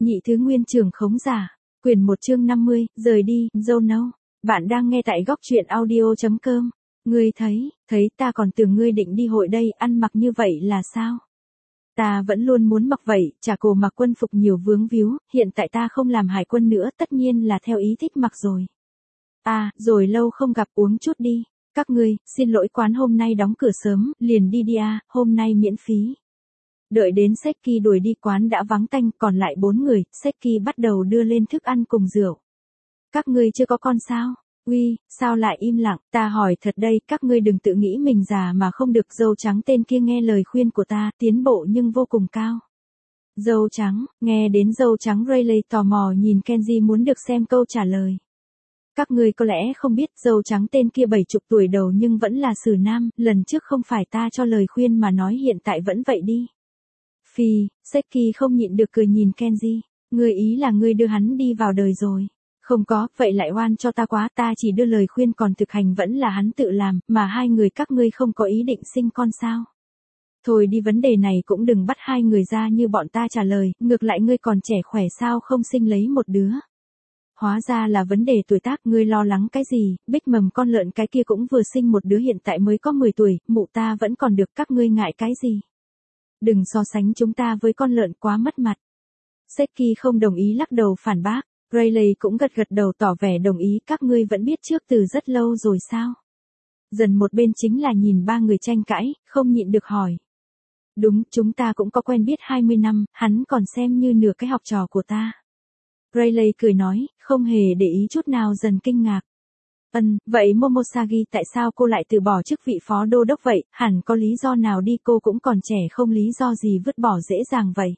Nhị thứ nguyên trưởng khống giả. Quyển 1 chương 50, rời đi, dâu nâu. Bạn đang nghe tại góc truyện audio.com. Ngươi thấy ta còn tưởng ngươi định đi hội đây, ăn mặc như vậy là sao? Ta vẫn luôn muốn mặc vậy, chả cổ mặc quân phục nhiều vướng víu, hiện tại ta không làm hải quân nữa, tất nhiên là theo ý thích mặc rồi. À, rồi lâu không gặp, uống chút đi. Các ngươi, xin lỗi quán hôm nay đóng cửa sớm, liền đi đi à, hôm nay miễn phí. Đợi đến Seki đuổi đi quán đã vắng tanh, còn lại 4 người, Seki bắt đầu đưa lên thức ăn cùng rượu. Các ngươi chưa có con sao? Uy, sao lại im lặng, ta hỏi thật đây, các ngươi đừng tự nghĩ mình già mà không được. Dâu trắng tên kia nghe lời khuyên của ta, tiến bộ nhưng vô cùng cao. Dâu trắng, nghe đến dâu trắng Rayleigh tò mò nhìn Kenji muốn được xem câu trả lời. Các ngươi có lẽ không biết dâu trắng tên kia 70 tuổi đầu nhưng vẫn là xử nam, lần trước không phải ta cho lời khuyên mà nói hiện tại vẫn vậy đi. Phi, Seki không nhịn được cười nhìn Kenji, ngươi ý là ngươi đưa hắn đi vào đời rồi. Không có, vậy lại oan cho ta quá, ta chỉ đưa lời khuyên còn thực hành vẫn là hắn tự làm, mà hai người các ngươi không có ý định sinh con sao. Thôi đi, vấn đề này cũng đừng bắt hai người ra như bọn ta trả lời, ngược lại ngươi còn trẻ khỏe sao không sinh lấy một đứa. Hóa ra là vấn đề tuổi tác, ngươi lo lắng cái gì, Bích Mầm con lợn cái kia cũng vừa sinh một đứa hiện tại mới có 10 tuổi, mụ ta vẫn còn được, các ngươi ngại cái gì. Đừng so sánh chúng ta với con lợn quá mất mặt. Seki không đồng ý lắc đầu phản bác, Rayleigh cũng gật đầu tỏ vẻ đồng ý, các ngươi vẫn biết trước từ rất lâu rồi sao? Dần một bên chính là nhìn ba người tranh cãi, không nhịn được hỏi. Đúng, chúng ta cũng có quen biết 20 năm, hắn còn xem như nửa cái học trò của ta. Rayleigh cười nói, không hề để ý chút nào Dần kinh ngạc. Vậy Momosagi tại sao cô lại từ bỏ chức vị phó đô đốc vậy, hẳn có lý do nào đi, cô cũng còn trẻ không lý do gì vứt bỏ dễ dàng vậy.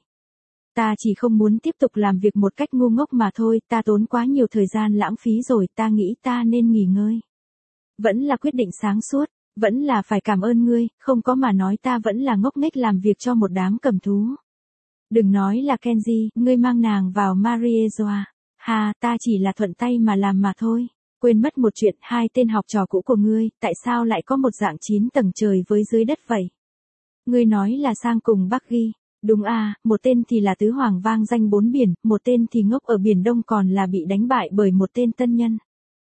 Ta chỉ không muốn tiếp tục làm việc một cách ngu ngốc mà thôi, ta tốn quá nhiều thời gian lãng phí rồi, ta nghĩ ta nên nghỉ ngơi. Vẫn là quyết định sáng suốt, vẫn là phải cảm ơn ngươi, không có mà nói ta vẫn là ngốc nghếch làm việc cho một đám cầm thú. Đừng nói là Kenji, ngươi mang nàng vào Mariejoa. Ha, ta chỉ là thuận tay mà làm mà thôi. Quên mất một chuyện, hai tên học trò cũ của ngươi, tại sao lại có một dạng 9 tầng trời với dưới đất vậy? Ngươi nói là sang cùng Bắc Ghi. Đúng à, một tên thì là tứ hoàng vang danh 4 biển, một tên thì ngốc ở Biển Đông còn là bị đánh bại bởi một tên tân nhân.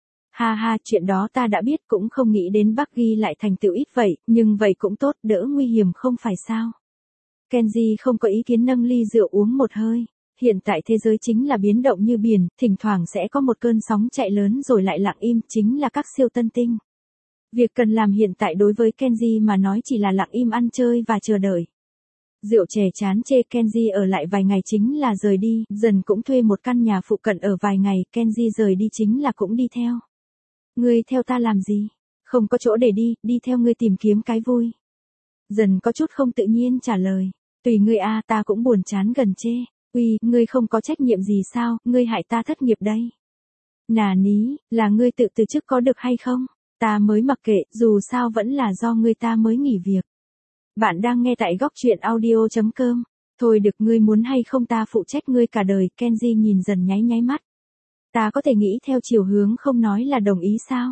Ha ha, chuyện đó ta đã biết, cũng không nghĩ đến Bắc Ghi lại thành tựu ít vậy, nhưng vậy cũng tốt, đỡ nguy hiểm không phải sao. Kenji không có ý kiến, nâng ly rượu uống một hơi. Hiện tại thế giới chính là biến động như biển, thỉnh thoảng sẽ có một cơn sóng chạy lớn rồi lại lặng im, chính là các siêu tân tinh. Việc cần làm hiện tại đối với Kenji mà nói chỉ là lặng im ăn chơi và chờ đợi. Rượu chè chán chê, Kenji ở lại vài ngày chính là rời đi, Dần cũng thuê một căn nhà phụ cận ở vài ngày, Kenji rời đi chính là cũng đi theo. Ngươi theo ta làm gì? Không có chỗ để đi theo ngươi tìm kiếm cái vui. Dần có chút không tự nhiên trả lời, tùy ngươi a, ta cũng buồn chán gần chê. Uy, ngươi không có trách nhiệm gì sao, ngươi hại ta thất nghiệp đây. Nà ní, là ngươi tự từ chức có được hay không? Ta mới mặc kệ, dù sao vẫn là do ngươi, ta mới nghỉ việc. Bạn đang nghe tại góc truyện audio.com. Thôi được, ngươi muốn hay không ta phụ trách ngươi cả đời, Kenji nhìn Dần nháy mắt. Ta có thể nghĩ theo chiều hướng không nói là đồng ý sao?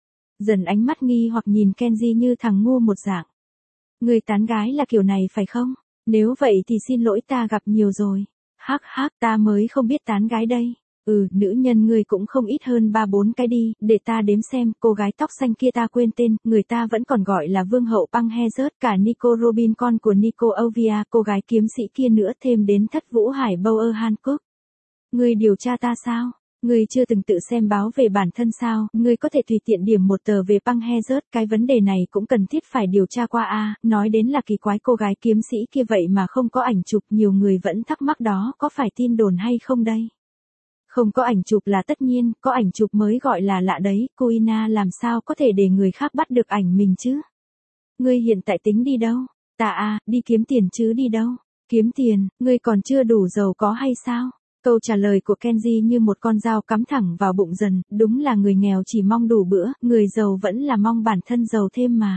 Dần ánh mắt nghi hoặc nhìn Kenji như thằng ngu một dạng. Ngươi tán gái là kiểu này phải không? Nếu vậy thì xin lỗi, ta gặp nhiều rồi. Hắc, ta mới không biết tán gái đây. Nữ nhân ngươi cũng không ít hơn 3-4 cái đi, để ta đếm xem, cô gái tóc xanh kia ta quên tên, người ta vẫn còn gọi là vương hậu băng Hezert, cả Nico Robin con của Nico Ovia, cô gái kiếm sĩ kia nữa, thêm đến Thất Vũ Hải Bower Hancock. Ngươi điều tra ta sao? Ngươi chưa từng tự xem báo về bản thân sao? Ngươi có thể tùy tiện điểm một tờ về băng Hezert, cái vấn đề này cũng cần thiết phải điều tra qua a. Nói đến là kỳ quái, cô gái kiếm sĩ kia vậy mà không có ảnh chụp, nhiều người vẫn thắc mắc đó có phải tin đồn hay không đây? Không có ảnh chụp là tất nhiên, có ảnh chụp mới gọi là lạ đấy, Kuina làm sao có thể để người khác bắt được ảnh mình chứ? Ngươi hiện tại tính đi đâu? Ta đi kiếm tiền chứ đi đâu? Kiếm tiền, ngươi còn chưa đủ giàu có hay sao? Câu trả lời của Kenji như một con dao cắm thẳng vào bụng Dần, đúng là người nghèo chỉ mong đủ bữa, người giàu vẫn là mong bản thân giàu thêm mà.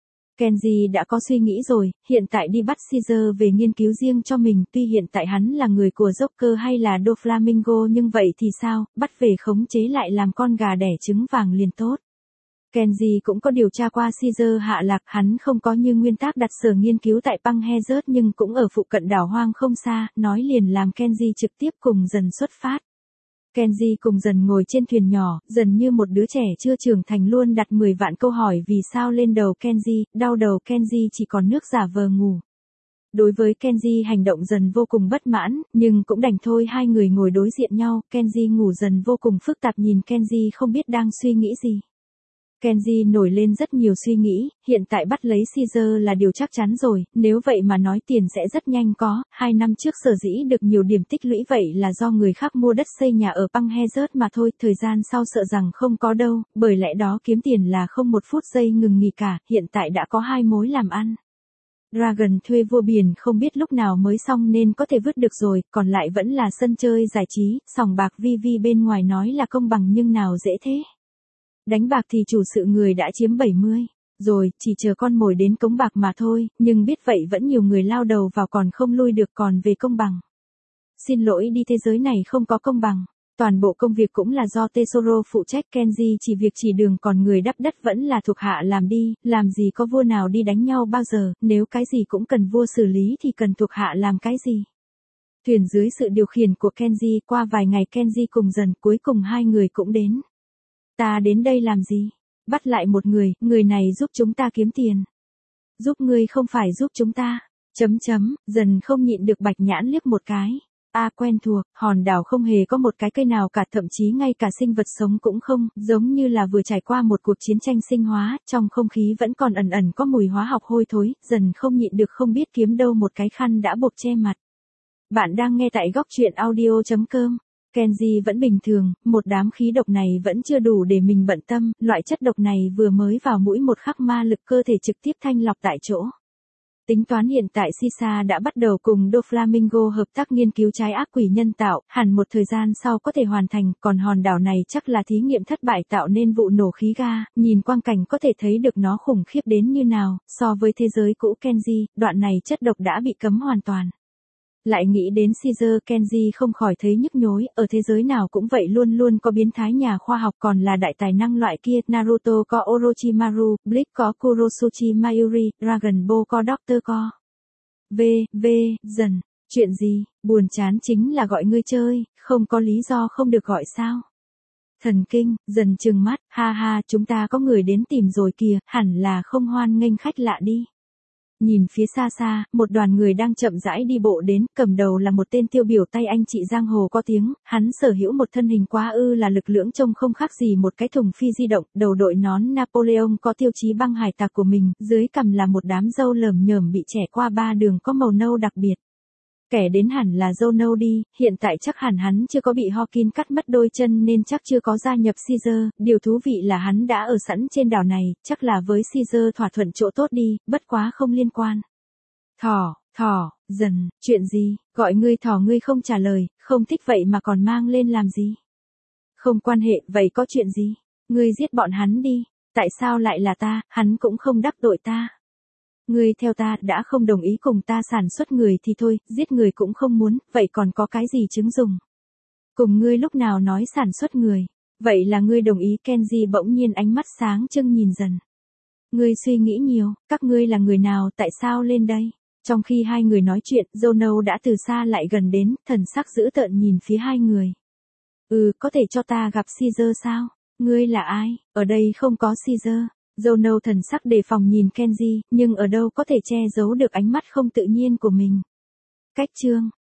Kenji đã có suy nghĩ rồi, hiện tại đi bắt Caesar về nghiên cứu riêng cho mình, tuy hiện tại hắn là người của Joker hay là Doflamingo nhưng vậy thì sao, bắt về khống chế lại làm con gà đẻ trứng vàng liền tốt. Kenji cũng có điều tra qua Caesar hạ lạc, hắn không có như nguyên tắc đặt sở nghiên cứu tại băng Hezert nhưng cũng ở phụ cận đảo hoang không xa, nói liền làm Kenji trực tiếp cùng dần xuất phát. Kenji cùng dần ngồi trên thuyền nhỏ, dần như một đứa trẻ chưa trưởng thành luôn đặt 10 vạn câu hỏi vì sao lên đầu Kenji, đau đầu Kenji chỉ còn nước giả vờ ngủ. Đối với Kenji hành động dần vô cùng bất mãn, nhưng cũng đành thôi, hai người ngồi đối diện nhau, Kenji ngủ dần vô cùng phức tạp nhìn Kenji không biết đang suy nghĩ gì. Kenji nổi lên rất nhiều suy nghĩ, hiện tại bắt lấy Caesar là điều chắc chắn rồi, nếu vậy mà nói tiền sẽ rất nhanh có, 2 năm trước sở dĩ được nhiều điểm tích lũy vậy là do người khác mua đất xây nhà ở băng Hezert mà thôi, thời gian sau sợ rằng không có đâu, bởi lẽ đó kiếm tiền là không một phút giây ngừng nghỉ cả, hiện tại đã có 2 mối làm ăn. Dragon thuê vua biển không biết lúc nào mới xong nên có thể vứt được rồi, còn lại vẫn là sân chơi giải trí, sòng bạc VV bên ngoài nói là công bằng nhưng nào dễ thế. Đánh bạc thì chủ sự người đã chiếm 70, rồi, chỉ chờ con mồi đến cống bạc mà thôi, nhưng biết vậy vẫn nhiều người lao đầu vào còn không lui được, còn về công bằng. Xin lỗi đi, thế giới này không có công bằng. Toàn bộ công việc cũng là do Tesoro phụ trách, Kenji chỉ việc chỉ đường còn người đắp đất vẫn là thuộc hạ làm đi, làm gì có vua nào đi đánh nhau bao giờ, nếu cái gì cũng cần vua xử lý thì cần thuộc hạ làm cái gì. Thuyền dưới sự điều khiển của Kenji, qua vài ngày Kenji cùng dần, cuối cùng hai người cũng đến. Ta đến đây làm gì? Bắt lại một người này giúp chúng ta kiếm tiền. Giúp ngươi không phải giúp chúng ta. Dần không nhịn được bạch nhãn liếc một cái. Quen thuộc, hòn đảo không hề có một cái cây nào cả, thậm chí ngay cả sinh vật sống cũng không, giống như là vừa trải qua một cuộc chiến tranh sinh hóa, trong không khí vẫn còn ẩn ẩn có mùi hóa học hôi thối, dần không nhịn được không biết kiếm đâu một cái khăn đã bột che mặt. Bạn đang nghe tại góc truyện audio.com. Kenji vẫn bình thường, một đám khí độc này vẫn chưa đủ để mình bận tâm, loại chất độc này vừa mới vào mũi một khắc ma lực cơ thể trực tiếp thanh lọc tại chỗ. Tính toán hiện tại Sisa đã bắt đầu cùng Doflamingo hợp tác nghiên cứu trái ác quỷ nhân tạo, hẳn một thời gian sau có thể hoàn thành, còn hòn đảo này chắc là thí nghiệm thất bại tạo nên vụ nổ khí ga, nhìn quang cảnh có thể thấy được nó khủng khiếp đến như nào, so với thế giới cũ Kenji, đoạn này chất độc đã bị cấm hoàn toàn. Lại nghĩ đến Caesar, Kenji không khỏi thấy nhức nhối, ở thế giới nào cũng vậy, luôn luôn có biến thái nhà khoa học, còn là đại tài năng loại kia, Naruto có Orochimaru, Bleach có Kurosuchi Mayuri, Dragon Ball có Doctor có. Dần, chuyện gì, buồn chán chính là gọi ngươi chơi, không có lý do không được gọi sao? Thần kinh, dần trừng mắt, ha ha, chúng ta có người đến tìm rồi kìa, hẳn là không hoan nghênh khách lạ đi. Nhìn phía xa xa, một đoàn người đang chậm rãi đi bộ đến, cầm đầu là một tên tiêu biểu tay anh chị giang hồ có tiếng, hắn sở hữu một thân hình quá ư là lực lưỡng, trông không khác gì một cái thùng phi di động, đầu đội nón Napoleon có tiêu chí băng hải tặc của mình, dưới cằm là một đám râu lởm nhởm bị chẻ qua ba đường có màu nâu đặc biệt. Kẻ đến hẳn là râu nâu đi, hiện tại chắc hẳn hắn chưa có bị Hawking cắt mất đôi chân nên chắc chưa có gia nhập Caesar, điều thú vị là hắn đã ở sẵn trên đảo này, chắc là với Caesar thỏa thuận chỗ tốt đi, bất quá không liên quan. Dần, chuyện gì, gọi ngươi thỏ ngươi không trả lời, không thích vậy mà còn mang lên làm gì? Không quan hệ, vậy có chuyện gì? Ngươi giết bọn hắn đi, tại sao lại là ta, hắn cũng không đắc tội ta. Ngươi theo ta, đã không đồng ý cùng ta sản xuất người thì thôi, giết người cũng không muốn, vậy còn có cái gì chứng dùng? Cùng ngươi lúc nào nói sản xuất người, vậy là ngươi đồng ý? Kenji bỗng nhiên ánh mắt sáng trưng nhìn dần. Ngươi suy nghĩ nhiều, các ngươi là người nào, tại sao lên đây? Trong khi hai người nói chuyện, Jono đã từ xa lại gần đến, thần sắc dữ tợn nhìn phía hai người. Có thể cho ta gặp Caesar sao? Ngươi là ai? Ở đây không có Caesar. Jono thần sắc đề phòng nhìn Kenji, nhưng ở đâu có thể che giấu được ánh mắt không tự nhiên của mình. Cách chương